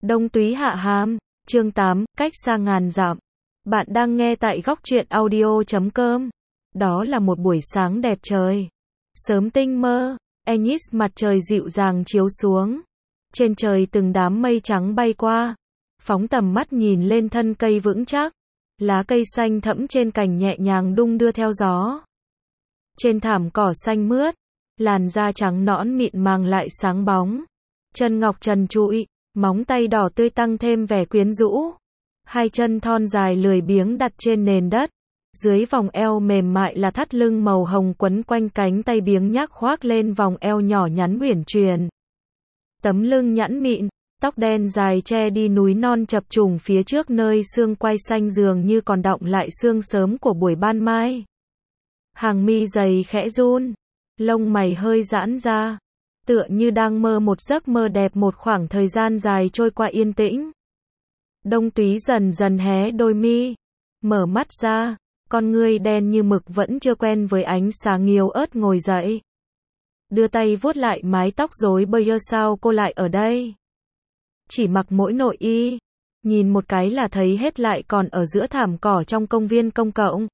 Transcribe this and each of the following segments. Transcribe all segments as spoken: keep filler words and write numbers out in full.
Đông Túy hạ hàm, chương tám, cách xa ngàn dặm. Bạn đang nghe tại góc truyện audio chấm com. Đó là một buổi sáng đẹp trời. Sớm tinh mơ, Anis mặt trời dịu dàng chiếu xuống. Trên trời từng đám mây trắng bay qua. Phóng tầm mắt nhìn lên thân cây vững chắc. Lá cây xanh thẫm trên cành nhẹ nhàng đung đưa theo gió. Trên thảm cỏ xanh mướt, làn da trắng nõn mịn màng lại sáng bóng. Chân ngọc trần trụi, móng tay đỏ tươi tăng thêm vẻ quyến rũ. Hai chân thon dài lười biếng đặt trên nền đất. Dưới vòng eo mềm mại là thắt lưng màu hồng quấn quanh cánh tay biếng nhác khoác lên vòng eo nhỏ nhắn uyển chuyển. Tấm lưng nhẵn mịn, tóc đen dài che đi núi non chập trùng phía trước nơi xương quai xanh dường như còn đọng lại sương sớm của buổi ban mai. Hàng mi dày khẽ run, lông mày hơi giãn ra, tựa như đang mơ một giấc mơ đẹp một khoảng thời gian dài trôi qua yên tĩnh. Đông Túy dần dần hé đôi mi, mở mắt ra, con ngươi đen như mực vẫn chưa quen với ánh sáng yếu ớt ngồi dậy. Đưa tay vuốt lại mái tóc rối bời, sao cô lại ở đây? Chỉ mặc mỗi nội y, nhìn một cái là thấy hết lại còn ở giữa thảm cỏ trong công viên công cộng.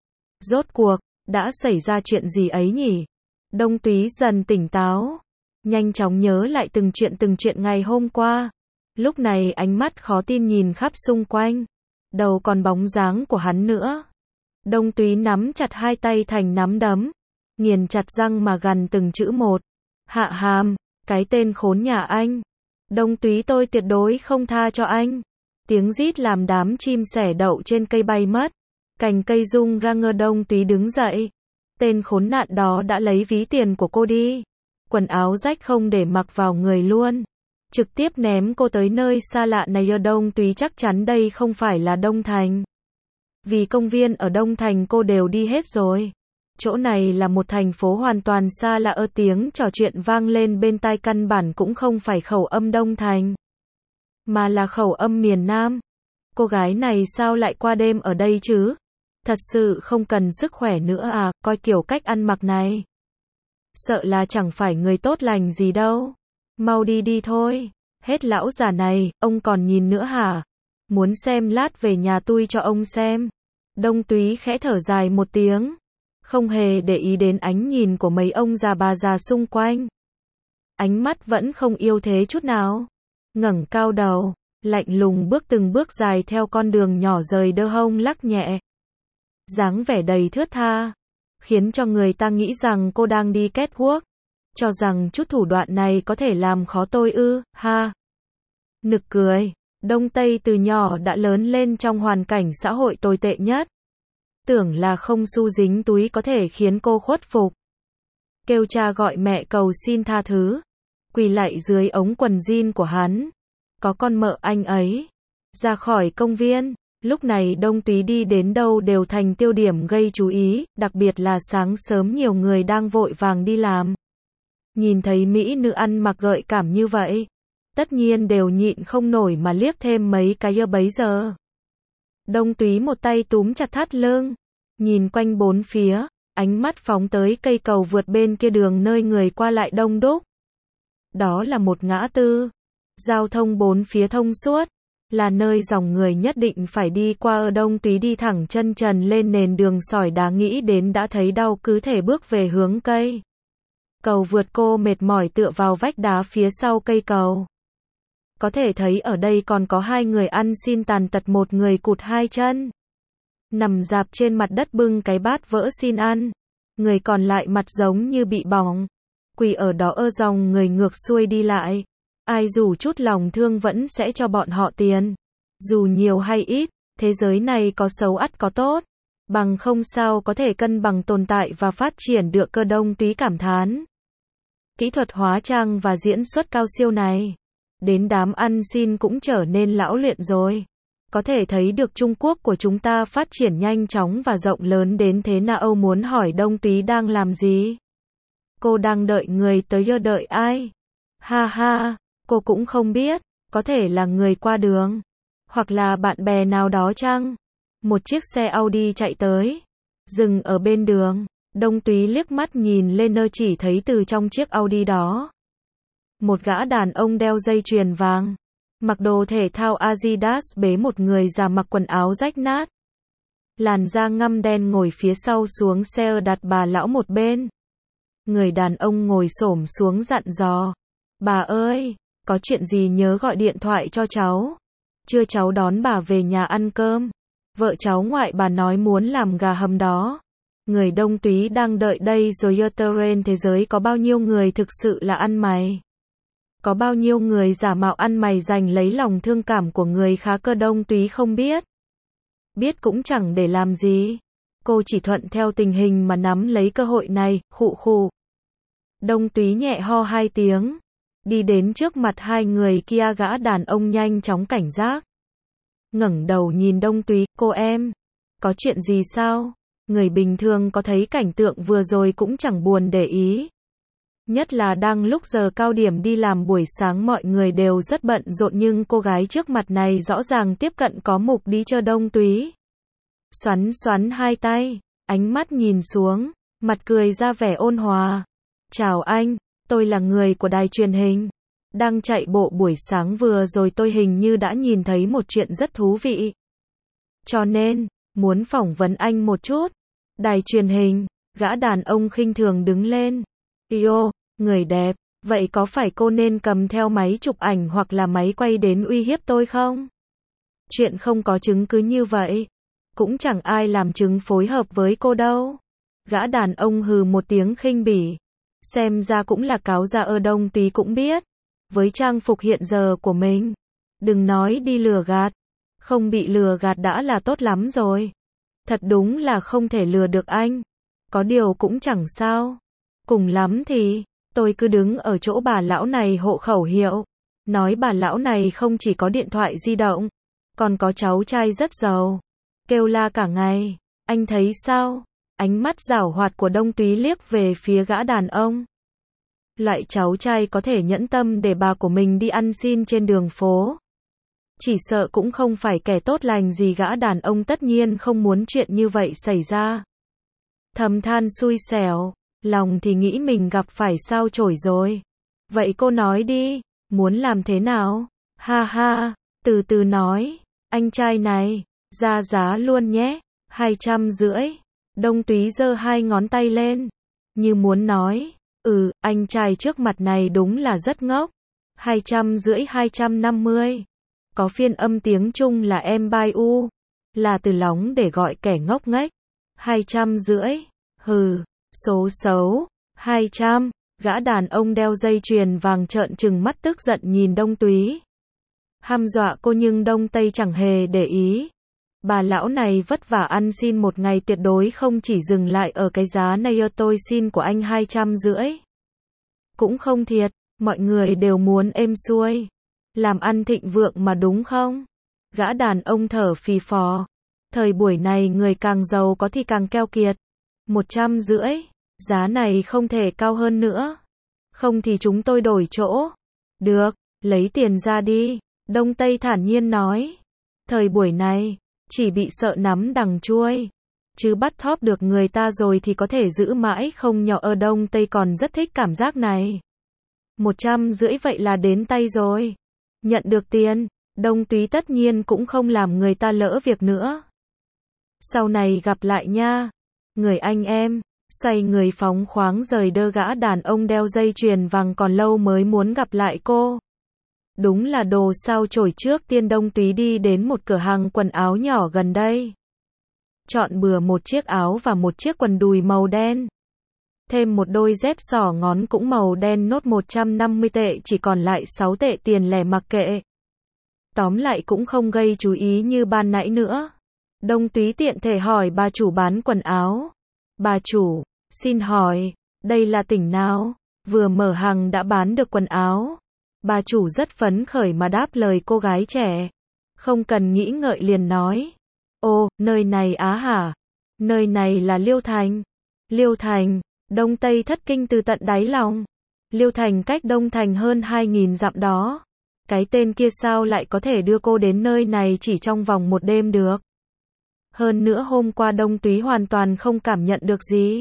Rốt cuộc, đã xảy ra chuyện gì ấy nhỉ? Đông Túy dần tỉnh táo, nhanh chóng nhớ lại từng chuyện từng chuyện ngày hôm qua. Lúc này ánh mắt khó tin nhìn khắp xung quanh, đầu còn bóng dáng của hắn nữa. Đông Túy nắm chặt hai tay thành nắm đấm, nghiền chặt răng mà gằn từng chữ một. Hạ hàm, cái tên khốn nhà anh. Đông Túy, tôi tuyệt đối không tha cho anh. Tiếng rít làm đám chim sẻ đậu trên cây bay mất. Cành cây rung ra ngơ. Đông Túy đứng dậy. Tên khốn nạn đó đã lấy ví tiền của cô đi. Quần áo rách không để mặc vào người luôn. Trực tiếp ném cô tới nơi xa lạ này. Đông Túy chắc chắn đây không phải là Đông Thành. Vì công viên ở Đông Thành cô đều đi hết rồi. Chỗ này là một thành phố hoàn toàn xa lạ. Ơ tiếng trò chuyện vang lên bên tai căn bản cũng không phải khẩu âm Đông Thành, mà là khẩu âm miền Nam. Cô gái này sao lại qua đêm ở đây chứ? Thật sự không cần sức khỏe nữa à, coi kiểu cách ăn mặc này. Sợ là chẳng phải người tốt lành gì đâu. Mau đi đi thôi. Hết lão già này, ông còn nhìn nữa hả? Muốn xem lát về nhà tôi cho ông xem. Đông Túy khẽ thở dài một tiếng, không hề để ý đến ánh nhìn của mấy ông già bà già xung quanh. Ánh mắt vẫn không yêu thế chút nào. Ngẩng cao đầu, lạnh lùng bước từng bước dài theo con đường nhỏ rời đơ hông lắc nhẹ. Dáng vẻ đầy thướt tha, khiến cho người ta nghĩ rằng cô đang đi catwalk. Cho rằng chút thủ đoạn này có thể làm khó tôi ư, ha. Nực cười, Đông Tây từ nhỏ đã lớn lên trong hoàn cảnh xã hội tồi tệ nhất. Tưởng là không xu dính túi có thể khiến cô khuất phục. Kêu cha gọi mẹ cầu xin tha thứ. Quỳ lạy dưới ống quần jean của hắn. Có con mợ anh ấy. Ra khỏi công viên. Lúc này Đông Túy đi đến đâu đều thành tiêu điểm gây chú ý. Đặc biệt là sáng sớm nhiều người đang vội vàng đi làm. Nhìn thấy mỹ nữ ăn mặc gợi cảm như vậy, tất nhiên đều nhịn không nổi mà liếc thêm mấy cái bấy giờ. Đông Túy một tay túm chặt thắt lưng, nhìn quanh bốn phía, ánh mắt phóng tới cây cầu vượt bên kia đường nơi người qua lại đông đúc. Đó là một ngã tư, giao thông bốn phía thông suốt, là nơi dòng người nhất định phải đi qua. Ở Đông Túy đi thẳng chân trần lên nền đường sỏi đá, nghĩ đến đã thấy đau cứ thể bước về hướng cây cầu vượt. Cô mệt mỏi tựa vào vách đá phía sau cây cầu. Có thể thấy ở đây còn có hai người ăn xin tàn tật, một người cụt hai chân, nằm rạp trên mặt đất bưng cái bát vỡ xin ăn. Người còn lại mặt giống như bị bỏng, quỳ ở đó. Ơ dòng người ngược xuôi đi lại. Ai dù chút lòng thương vẫn sẽ cho bọn họ tiền. Dù nhiều hay ít, thế giới này có xấu ắt có tốt. Bằng không sao có thể cân bằng tồn tại và phát triển được. Cơ Đông Túy cảm thán. Kỹ thuật hóa trang và diễn xuất cao siêu này. Đến đám ăn xin cũng trở nên lão luyện rồi. Có thể thấy được Trung Quốc của chúng ta phát triển nhanh chóng và rộng lớn đến thế nào. Âu muốn hỏi Đông Túy đang làm gì? Cô đang đợi người tới. Ơ đợi ai? Ha ha, cô cũng không biết. Có thể là người qua đường, hoặc là bạn bè nào đó chăng? Một chiếc xe Audi chạy tới, dừng ở bên đường. Đông Túy liếc mắt nhìn lên, nơi chỉ thấy từ trong chiếc Audi đó, một gã đàn ông đeo dây chuyền vàng, Mặc đồ thể thao Adidas bế một người già mặc quần áo rách nát. Làn da ngăm đen ngồi phía sau xuống xe đặt bà lão một bên. Người đàn ông ngồi xổm xuống dặn dò. Bà ơi, có chuyện gì nhớ gọi điện thoại cho cháu. Trưa cháu đón bà về nhà ăn cơm. Vợ cháu ngoại bà nói muốn làm gà hầm đó. Người Đông Túy đang đợi đây rồi. Trên thế giới có bao nhiêu người thực sự là ăn mày? Có bao nhiêu người giả mạo ăn mày giành lấy lòng thương cảm của người khá cơ? Đông Túy không biết. Biết cũng chẳng để làm gì. Cô chỉ thuận theo tình hình mà nắm lấy cơ hội này, khụ khụ. Đông Túy nhẹ ho hai tiếng. Đi đến trước mặt hai người kia, gã đàn ông nhanh chóng cảnh giác. Ngẩng đầu nhìn Đông Túy, cô em. Có chuyện gì sao? Người bình thường có thấy cảnh tượng vừa rồi cũng chẳng buồn để ý. Nhất là đang lúc giờ cao điểm đi làm buổi sáng mọi người đều rất bận rộn nhưng cô gái trước mặt này rõ ràng tiếp cận có mục đích. Chờ Đông Túy xoắn xoắn hai tay, ánh mắt nhìn xuống, mặt cười ra vẻ ôn hòa. Chào anh, tôi là người của đài truyền hình. Đang chạy bộ buổi sáng vừa rồi tôi hình như đã nhìn thấy một chuyện rất thú vị. Cho nên, muốn phỏng vấn anh một chút. Đài truyền hình, gã đàn ông khinh thường đứng lên. Yo, người đẹp, vậy có phải cô nên cầm theo máy chụp ảnh hoặc là máy quay đến uy hiếp tôi không? Chuyện không có chứng cứ như vậy. Cũng chẳng ai làm chứng phối hợp với cô đâu. Gã đàn ông hừ một tiếng khinh bỉ. Xem ra cũng là cáo già. Ở Đông Túy cũng biết. Với trang phục hiện giờ của mình, đừng nói đi lừa gạt. Không bị lừa gạt đã là tốt lắm rồi. Thật đúng là không thể lừa được anh. Có điều cũng chẳng sao. Cùng lắm thì, tôi cứ đứng ở chỗ bà lão này hộ khẩu hiệu. Nói bà lão này không chỉ có điện thoại di động, còn có cháu trai rất giàu. Kêu la cả ngày. Anh thấy sao? Ánh mắt giảo hoạt của Đông Túy liếc về phía gã đàn ông. Loại cháu trai có thể nhẫn tâm để bà của mình đi ăn xin trên đường phố. Chỉ sợ cũng không phải kẻ tốt lành gì. Gã đàn ông tất nhiên không muốn chuyện như vậy xảy ra. Thầm than xui xẻo, lòng thì nghĩ mình gặp phải sao chổi rồi. Vậy cô nói đi, muốn làm thế nào? Ha ha, từ từ nói, anh trai này, ra giá luôn nhé, hai trăm rưỡi. Đông Túy giơ hai ngón tay lên, như muốn nói, ừ, anh trai trước mặt này đúng là rất ngốc. Hai trăm rưỡi hai trăm năm mươi. Có phiên âm tiếng Trung là em bai u, là từ lóng để gọi kẻ ngốc nghếch. Hai trăm rưỡi, hừ, số xấu, hai trăm. Gã đàn ông đeo dây chuyền vàng trợn trừng mắt tức giận nhìn Đông Túy. Hăm dọa cô nhưng Đông Tây chẳng hề để ý. Bà lão này vất vả ăn xin một ngày tuyệt đối không chỉ dừng lại ở cái giá này. Tôi xin của anh hai trăm rưỡi. Cũng không thiệt, mọi người đều muốn êm xuôi. Làm ăn thịnh vượng mà đúng không? Gã đàn ông thở phì phò. Thời buổi này người càng giàu có thì càng keo kiệt. Một trăm rưỡi, giá này không thể cao hơn nữa. Không thì chúng tôi đổi chỗ. Được, lấy tiền ra đi. Đông Tây thản nhiên nói. Thời buổi này, chỉ bị sợ nắm đằng chuôi. Chứ bắt thóp được người ta rồi thì có thể giữ mãi không nhỏ. Ở Đông Tây còn rất thích cảm giác này. Một trăm rưỡi vậy là đến tay rồi. Nhận được tiền, Đông Túy tất nhiên cũng không làm người ta lỡ việc nữa. Sau này gặp lại nha. Người anh em, xoay người phóng khoáng rời đơ. Gã đàn ông đeo dây chuyền vàng còn lâu mới muốn gặp lại cô. Đúng là đồ sao chổi. Trước tiên Đông Túy đi đến một cửa hàng quần áo nhỏ gần đây. Chọn bừa một chiếc áo và một chiếc quần đùi màu đen. Thêm một đôi dép xỏ ngón cũng màu đen. Nốt một trăm năm mươi tệ, chỉ còn lại sáu tệ tiền lẻ, mặc kệ. Tóm lại cũng không gây chú ý như ban nãy nữa. Đông Túy tiện thể hỏi bà chủ bán quần áo. Bà chủ, xin hỏi, đây là tỉnh nào? Vừa mở hàng đã bán được quần áo. Bà chủ rất phấn khởi mà đáp lời cô gái trẻ. Không cần nghĩ ngợi liền nói. Ồ, nơi này á hả? Nơi này là Liêu Thành. Liêu Thành, Đông Tây thất kinh từ tận đáy lòng. Liêu Thành cách Đông Thành hơn hai nghìn dặm đó. Cái tên kia sao lại có thể đưa cô đến nơi này chỉ trong vòng một đêm được? Hơn nữa hôm qua Đông Túy hoàn toàn không cảm nhận được gì.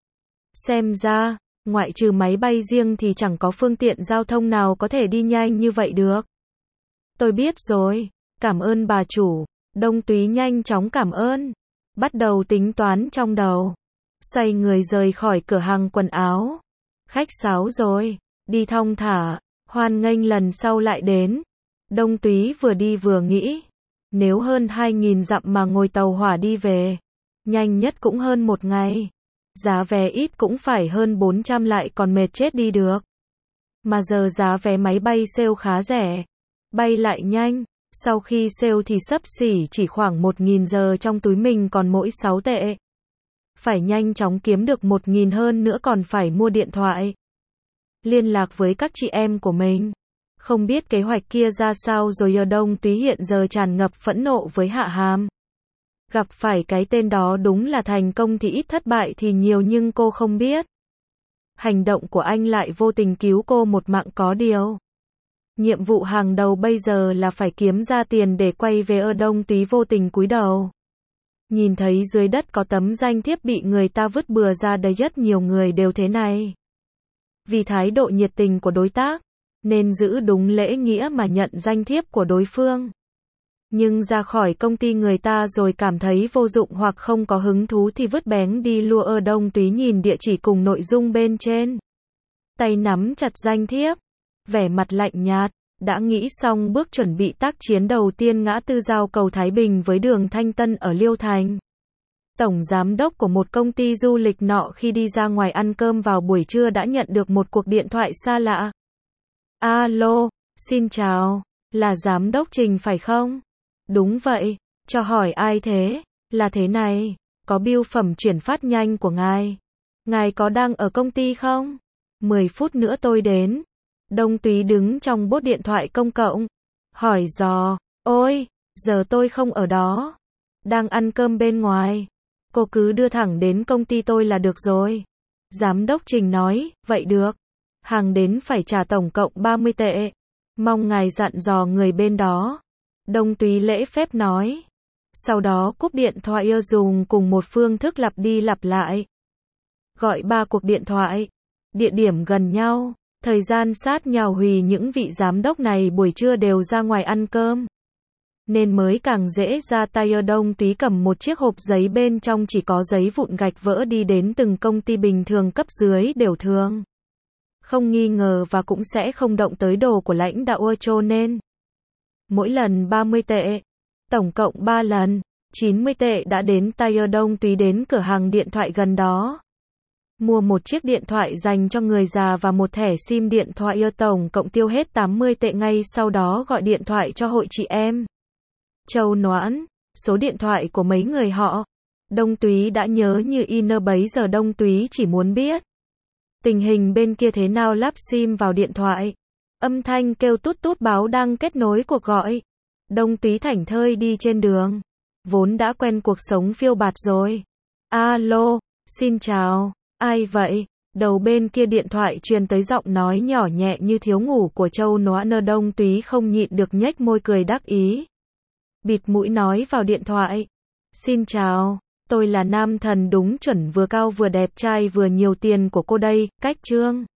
Xem ra, ngoại trừ máy bay riêng thì chẳng có phương tiện giao thông nào có thể đi nhanh như vậy được. Tôi biết rồi, cảm ơn bà chủ. Đông Túy nhanh chóng cảm ơn, bắt đầu tính toán trong đầu. Xoay người rời khỏi cửa hàng quần áo. Khách sáo rồi, đi thong thả, hoan nghênh lần sau lại đến. Đông Túy vừa đi vừa nghĩ, nếu hơn hai nghìn dặm mà ngồi tàu hỏa đi về, nhanh nhất cũng hơn một ngày. Giá vé ít cũng phải hơn bốn trăm lại còn mệt chết đi được. Mà giờ giá vé máy bay sale khá rẻ, bay lại nhanh, sau khi sale thì xấp xỉ chỉ khoảng một nghìn giờ trong túi mình còn mỗi sáu tệ. Phải nhanh chóng kiếm được một nghìn hơn nữa còn phải mua điện thoại. Liên lạc với các chị em của mình. Không biết kế hoạch kia ra sao rồi ở Đông Túy hiện giờ tràn ngập phẫn nộ với Hạ Hàm. Gặp phải cái tên đó đúng là thành công thì ít thất bại thì nhiều nhưng cô không biết. Hành động của anh lại vô tình cứu cô một mạng có điều. Nhiệm vụ hàng đầu bây giờ là phải kiếm ra tiền để quay về ở Đông Túy vô tình cúi đầu. Nhìn thấy dưới đất có tấm danh thiếp bị người ta vứt bừa ra đầy rất nhiều người đều thế này. Vì thái độ nhiệt tình của đối tác, nên giữ đúng lễ nghĩa mà nhận danh thiếp của đối phương. Nhưng ra khỏi công ty người ta rồi cảm thấy vô dụng hoặc không có hứng thú thì vứt bén đi lùa. Ở Đông Túy nhìn địa chỉ cùng nội dung bên trên. Tay nắm chặt danh thiếp, vẻ mặt lạnh nhạt, đã nghĩ xong bước chuẩn bị tác chiến đầu tiên ngã tư giao cầu Thái Bình với đường Thanh Tân ở Liêu Thành. Tổng giám đốc của một công ty du lịch nọ khi đi ra ngoài ăn cơm vào buổi trưa đã nhận được một cuộc điện thoại xa lạ. Alo, xin chào, là giám đốc Trình phải không? Đúng vậy, cho hỏi ai thế? Là thế này, có bưu phẩm chuyển phát nhanh của ngài. Ngài có đang ở công ty không? mười phút nữa tôi đến. Đông Túy đứng trong bốt điện thoại công cộng. Hỏi dò, ôi, giờ tôi không ở đó. Đang ăn cơm bên ngoài. Cô cứ đưa thẳng đến công ty tôi là được rồi. Giám đốc Trình nói, vậy được. Hàng đến phải trả tổng cộng ba mươi tệ. Mong ngài dặn dò người bên đó. Đông Túy lễ phép nói. Sau đó cúp điện thoại dùng cùng một phương thức lặp đi lặp lại. Gọi ba cuộc điện thoại. Địa điểm gần nhau. Thời gian sát nhau hùi những vị giám đốc này buổi trưa đều ra ngoài ăn cơm. Nên mới càng dễ ra tay. Ở Đông Túy cầm một chiếc hộp giấy bên trong chỉ có giấy vụn gạch vỡ đi đến từng công ty bình thường cấp dưới đều thường. Không nghi ngờ và cũng sẽ không động tới đồ của lãnh đạo cho nên. Mỗi lần ba mươi tệ. Tổng cộng ba lần. chín mươi tệ đã đến tay. Ở Đông Túy đến cửa hàng điện thoại gần đó. Mua một chiếc điện thoại dành cho người già và một thẻ sim điện thoại. Ở tổng cộng tiêu hết tám mươi tệ ngay sau đó gọi điện thoại cho hội chị em. Châu Noãn, số điện thoại của mấy người họ. Đông Túy đã nhớ như in. Bấy giờ Đông Túy chỉ muốn biết tình hình bên kia thế nào. Lắp sim vào điện thoại. Âm thanh kêu tút tút báo đang kết nối cuộc gọi. Đông Túy thảnh thơi đi trên đường. Vốn đã quen cuộc sống phiêu bạt rồi. Alo, xin chào, ai vậy? Đầu bên kia điện thoại truyền tới giọng nói nhỏ nhẹ như thiếu ngủ của Châu Noãn. Đông Túy không nhịn được nhếch môi cười đắc ý. Bịt mũi nói vào điện thoại. Xin chào, tôi là nam thần đúng chuẩn vừa cao vừa đẹp trai vừa nhiều tiền của cô đây, Cách Trương.